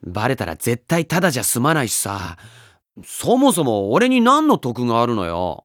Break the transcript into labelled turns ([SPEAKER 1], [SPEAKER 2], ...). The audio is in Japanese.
[SPEAKER 1] バレたら絶対ただじゃ済まないしさ。そもそも俺に何の得があるのよ。